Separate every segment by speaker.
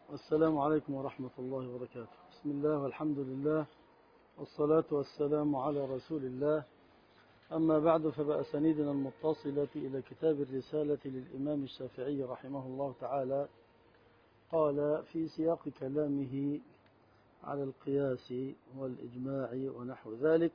Speaker 1: السلام عليكم ورحمة الله وبركاته. بسم الله والحمد لله والصلاة والسلام على رسول الله. أما بعد، فبأسانيدنا المتصلة إلى كتاب الرسالة للإمام الشافعي رحمه الله تعالى قال في سياق كلامه على القياس والإجماع ونحو ذلك،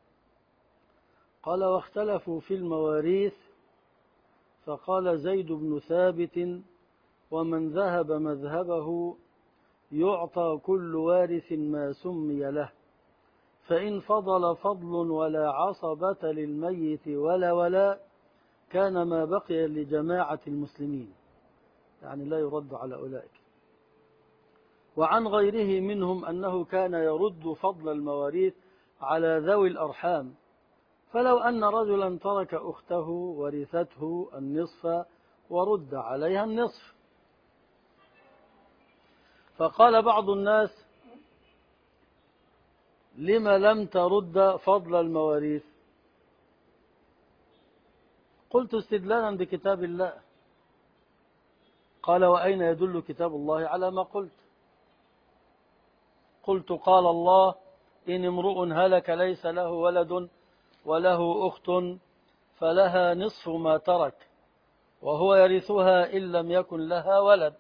Speaker 1: قال: واختلفوا في المواريث، فقال زيد بن ثابت: ومن ذهب مذهبه يعطى كل وارث ما سمي له، فإن فضل فضل ولا عصبة للميت ولا كان ما بقي لجماعة المسلمين، يعني لا يرد على أولئك. وعن غيره منهم أنه كان يرد فضل المواريث على ذوي الأرحام، فلو أن رجلا ترك أخته ورثته النصف ورد عليها النصف. فقال بعض الناس: لم لم ترد فضل المواريث؟ قلت: استدلالا بكتاب الله. قال: وأين يدل كتاب الله على ما قلت؟ قلت: قال الله: إن امرؤ هلك ليس له ولد وله أخت فلها نصف ما ترك وهو يرثها إن لم يكن لها ولد.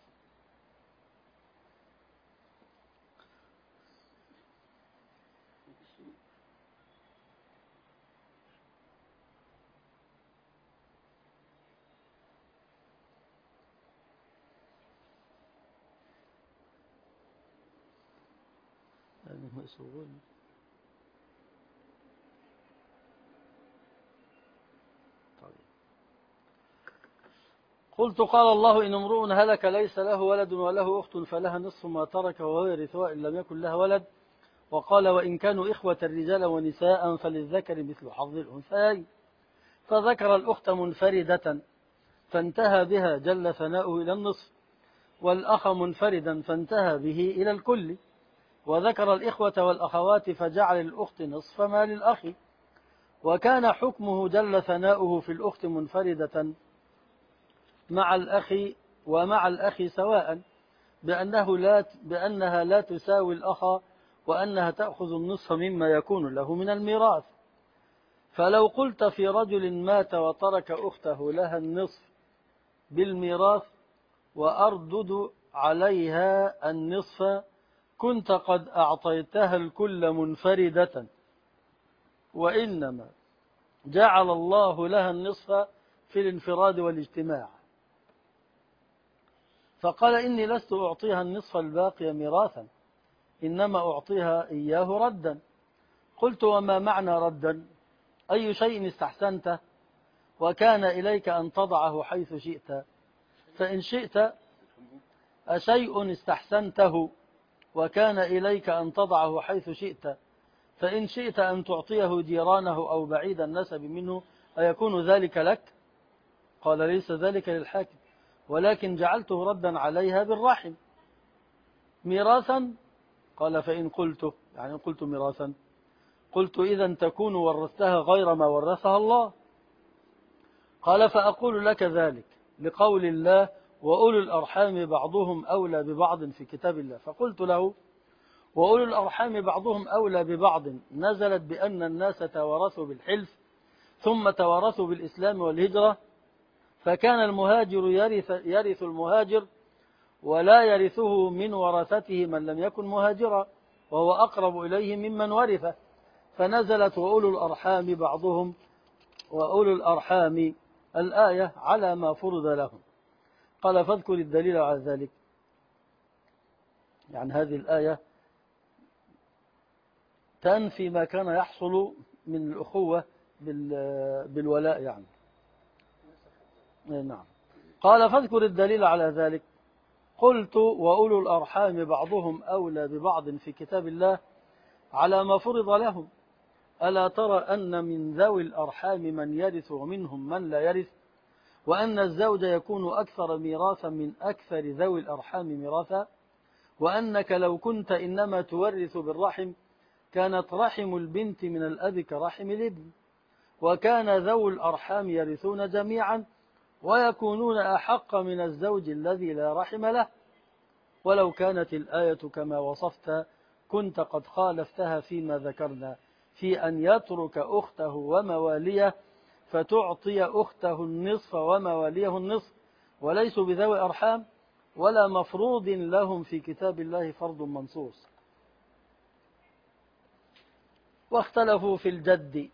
Speaker 1: قلت: قال الله: إن امرؤ هلك ليس له ولد وله أخت فلها نصف ما ترك وهو يرثها إن لم يكن لها ولد. وقال: وإن كانوا إخوة رجالا ونساء فللذكر مثل حظ الأنثيين. فذكر الأخت منفردة فانتهى بها جل ثناؤه إلى النصف، والأخ منفردا فانتهى به إلى الكل، وذكر الإخوة والأخوات فجعل الأخت نصف ما للأخ. وكان حكمه جل ثناؤه في الأخت منفردة مع الأخ ومع الأخ سواء، بأنها لا تساوي الأخ، وأنها تأخذ النصف مما يكون له من الميراث. فلو قلت في رجل مات وترك أخته لها النصف بالميراث وأردد عليها النصف، كنت قد أعطيتها الكل منفردة، وإنما جعل الله لها النصف في الانفراد والاجتماع. فقال: إني لست أعطيها النصف الباقي ميراثا، إنما أعطيها إياه ردا. قلت: وما معنى ردا؟ أي شيء استحسنته وكان إليك أن تضعه حيث شئت؟ فإن شئت أشيء استحسنته وكان إليك أن تضعه حيث شئت، فإن شئت أن تعطيه جيرانه أو بعيد النسب منه أيكون ذلك لك؟ قال: ليس ذلك للحاكم، ولكن جعلته ردا عليها بالرحم ميراثا. قال: فإن قلت، يعني قلت ميراثا، قلت: إذا تكون ورثتها غير ما ورثها الله. قال: فأقول لك ذلك لقول الله: وأولو الأرحام بعضهم أولى ببعض في كتاب الله. فقلت له: وأولو الأرحام بعضهم أولى ببعض نزلت بأن الناس توارثوا بالحلف ثم توارثوا بالإسلام والهجرة، فكان المهاجر يرث المهاجر ولا يرثه من ورثته من لم يكن مهاجرا، وهو أقرب إليه ممن ورثه، فنزلت وأولو الأرحام بعضهم وأولو الأرحام الآية على ما فرض لهم. قال: فاذكر الدليل على ذلك. يعني هذه الآية تنفي ما كان يحصل من الأخوة بالولاء يعني. نعم. قال: فاذكر الدليل على ذلك. قلت: وأولو الأرحام بعضهم أولى ببعض في كتاب الله على ما فرض لهم. ألا ترى أن من ذوي الأرحام من يرث ومنهم من لا يرث، وأن الزوج يكون أكثر ميراثا من أكثر ذوي الأرحام ميراثا، وأنك لو كنت إنما تورث بالرحم كانت رحم البنت من الأب كرحم الابن، وكان ذوي الأرحام يرثون جميعا ويكونون أحق من الزوج الذي لا رحم له. ولو كانت الآية كما وصفت كنت قد خالفتها فيما ذكرنا في أن يترك أخته ومواليه فتعطي أخته النصف ومواليه النصف، وليسوا بذوي أرحام ولا مفروض لهم في كتاب الله فرض منصوص. واختلفوا في الجد.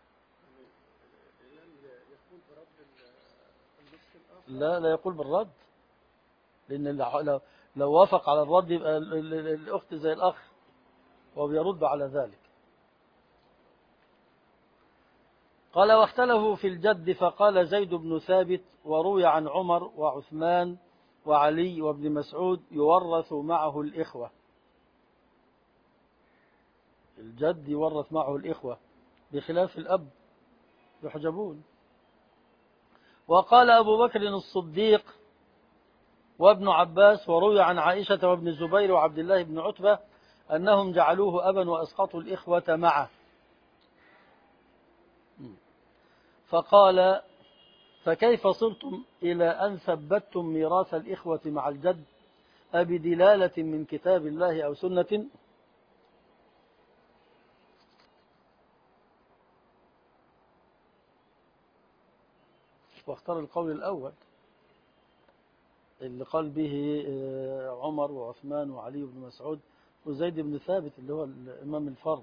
Speaker 1: لا يقول بالرد، لأن لو وافق على الرد يبقى الأخت زي الأخ وبيرد على ذلك. قال واختلفوا في الجد فقال زيد بن ثابت وروي عن عمر وعثمان وعلي وابن مسعود يورث معه الإخوة. الجد يورث معه الإخوة بخلاف الأب يحجبون. وقال أبو بكر الصديق وابن عباس وروي عن عائشة وابن الزبير وعبد الله بن عتبة أنهم جعلوه أبا وأسقطوا الإخوة معه. فقال فكيف صرتم إلى أن ثبتتم ميراث الإخوة مع الجد أبدلالة من كتاب الله أو سنة؟ واختار القول الأول اللي قال به عمر وعثمان وعلي بن مسعود وزيد بن ثابت اللي هو الإمام الفرض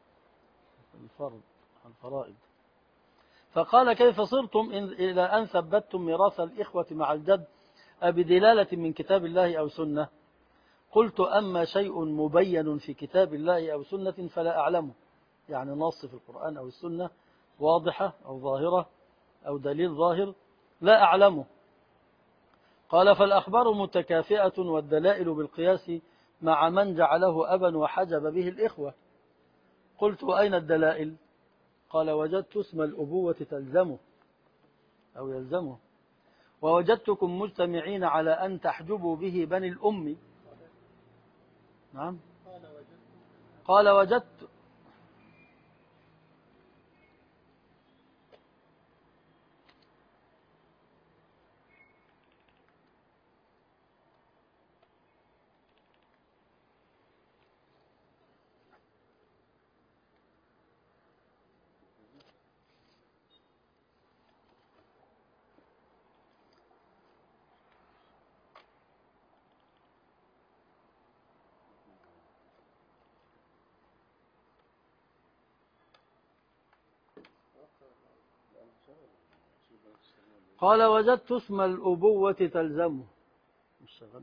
Speaker 1: الفرائض. فقال كيف صرتم إلى أن ثبتتم ميراث الإخوة مع الجد أبدلالة من كتاب الله أو سنة؟ قلت أما شيء مبين في كتاب الله أو سنة فلا أعلمه، يعني نص في القرآن أو السنة واضحة أو ظاهرة أو دليل ظاهر لا أعلمه. قال فالأخبار متكافئة والدلائل بالقياس مع من جعله أبا وحجب به الإخوة. قلت أين الدلائل؟ قال وجدت اسم الأبوة تلزمه أو يلزمه، ووجدتكم مجتمعين على أن تحجبوا به بني الأم. نعم قال وجدت قال وجدت اسم الأبوة تلزمه. مش شغال.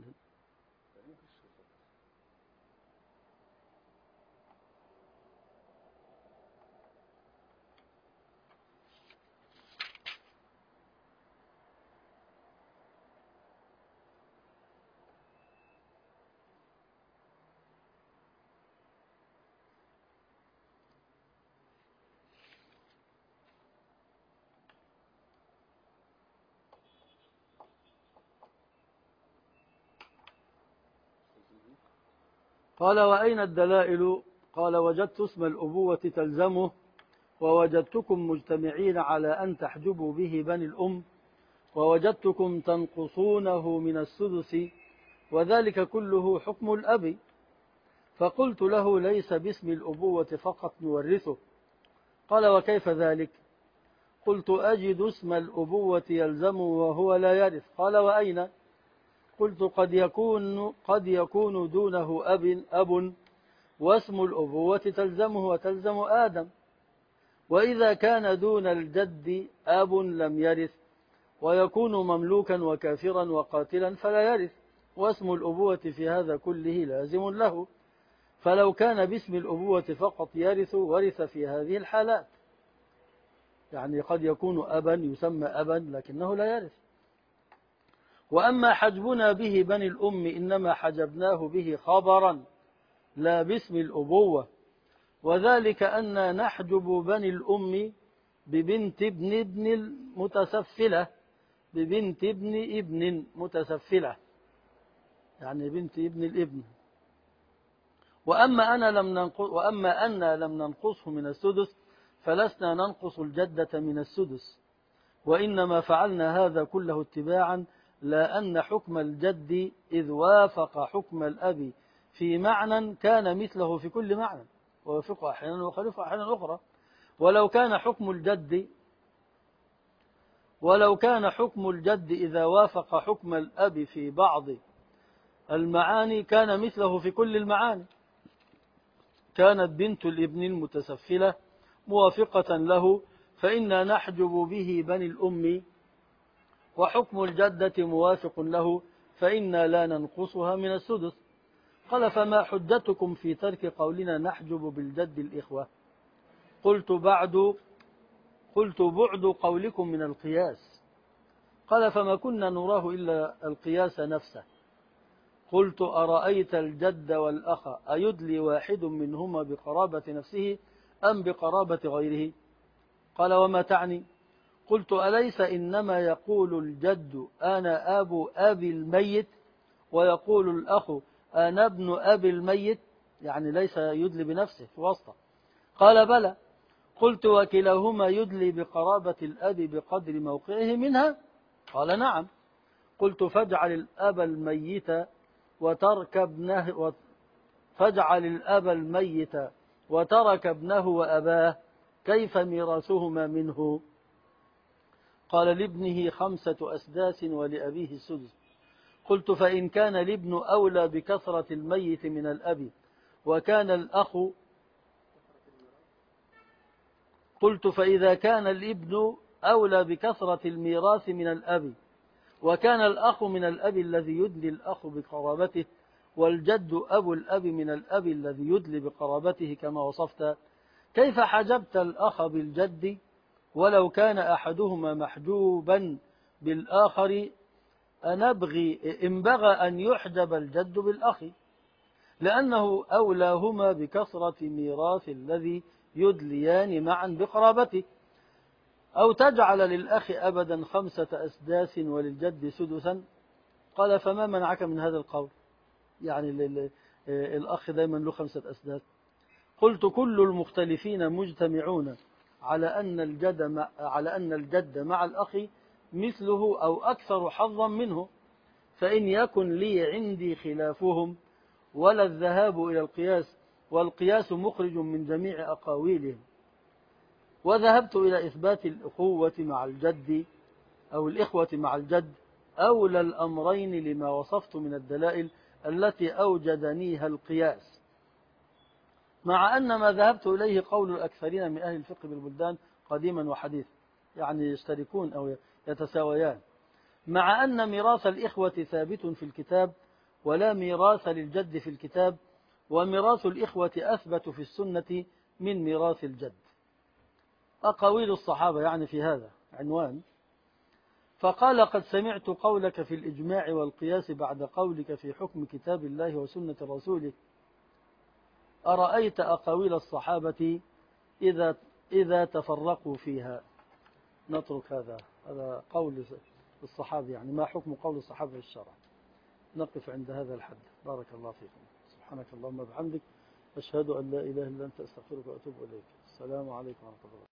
Speaker 1: قال وأين الدلائل؟ قال وجدت اسم الأبوة تلزمه ووجدتكم مجتمعين على أن تحجبوا به بني الأم ووجدتكم تنقصونه من السدس وذلك كله حكم الأب. فقلت له ليس باسم الأبوة فقط نورثه. قال وكيف ذلك؟ قلت أجد اسم الأبوة يلزمه وهو لا يرث. قال وأين؟ قلت قد يكون دونه أب واسم الأبوة تلزمه وتلزم آدم، وإذا كان دون الجد أب لم يرث ويكون مملوكا وكافرا وقاتلا فلا يرث، واسم الأبوة في هذا كله لازم له، فلو كان باسم الأبوة فقط يرث ورث في هذه الحالات. يعني قد يكون أبا يسمى أبا لكنه لا يرث. وأما حجبنا به بني الأم إنما حجبناه به خبرا لا باسم الأبوة، وذلك أن نحجب بني الأم ببنت ابن المتسفلة، ببنت ابن متسفلة، يعني بنت ابن الابن. وأما أن لم ننقصه من السدس فلسنا ننقص الجدة من السدس، وإنما فعلنا هذا كله اتباعا لا أن حكم الجد إذ وافق حكم الأب في معنى كان مثله في كل معنى، ويوافقه أحيانا ويخالفه أحيانا أخرى. ولو كان حكم الجد إذا وافق حكم الأب في بعض المعاني كان مثله في كل المعاني. كانت بنت الابن المتسفلة موافقة له فإنا نحجب به بني الأم، وحكم الجدة موافق له فإنا لا ننقصها من السدس. قال فما حجتكم في ترك قولنا نحجب بالجد الإخوة؟ قلت بعد قولكم من القياس. قال فما كنا نراه إلا القياس نفسه. قلت أرأيت الجد والأخ أيدلي واحد منهما بقرابة نفسه أم بقرابة غيره؟ قال وما تعني؟ قلت أليس إنما يقول الجد أنا أبو أبي الميت، ويقول الأخ أنا ابن أبي الميت، يعني ليس يدلي بنفسه في وسطه. قال بلى. قلت وكلاهما يدلي بقرابة الأب بقدر موقعه منها؟ قال نعم. قلت فاجعل الأب الميت وترك ابنه وأباه، كيف ميراثهما منه؟ قال لابنه 5 أسداس ولأبيه السدس. قلت فإن كان الابن أولى بكثرة الميت من الأب وكان الأخ قلت فإذا كان الابن أولى بكثرة الميراث من الأب وكان الأخ من الأب الذي يدلي الأخ بقرابته، والجد أبو الأب من الأب الذي يدلي بقرابته كما وصفت، كيف حجبت الأخ بالجد ولو كان أحدهما محجوبا بالآخر؟ إن بغى أن يحجب الجد بالأخ لأنه أولاهما بكثرة ميراث الذي يدليان معا بقرابته، أو تجعل للأخ أبدا 5 أسداس وللجد سدسا. قال فما منعك من هذا القول؟ يعني الأخ دائما له 5 أسداس. قلت كل المختلفين مجتمعون على أن الجد مع الأخ مثله أو أكثر حظا منه، فإن يكن لي عندي خلافهم ولا الذهاب إلى القياس، والقياس مخرج من جميع أقاويلهم، وذهبت إلى إثبات الأخوة مع الجد أو الإخوة مع الجد أولى الأمرين لما وصفت من الدلائل التي أوجدنيها القياس، مع أن ما ذهبت إليه قول الأكثرين من أهل الفقه بالبلدان قديما وحديثا، يعني يشتركون أو يتساويان، مع أن ميراث الإخوة ثابت في الكتاب ولا ميراث للجد في الكتاب، وميراث الإخوة أثبت في السنة من ميراث الجد. أقاويل الصحابة يعني في هذا عنوان. فقال قد سمعت قولك في الإجماع والقياس بعد قولك في حكم كتاب الله وسنة رسوله، أرأيت أقاويل الصحابة إذا تفرقوا فيها؟ نترك هذا قول الصحابة، يعني ما حكم قول الصحابة في الشرع. نقف عند هذا الحد. بارك الله فيكم. سبحانك اللهم وبحمدك، أشهد أن لا إله إلا أنت، أستغفرك وأتوب إليك. السلام عليكم ورحمة الله.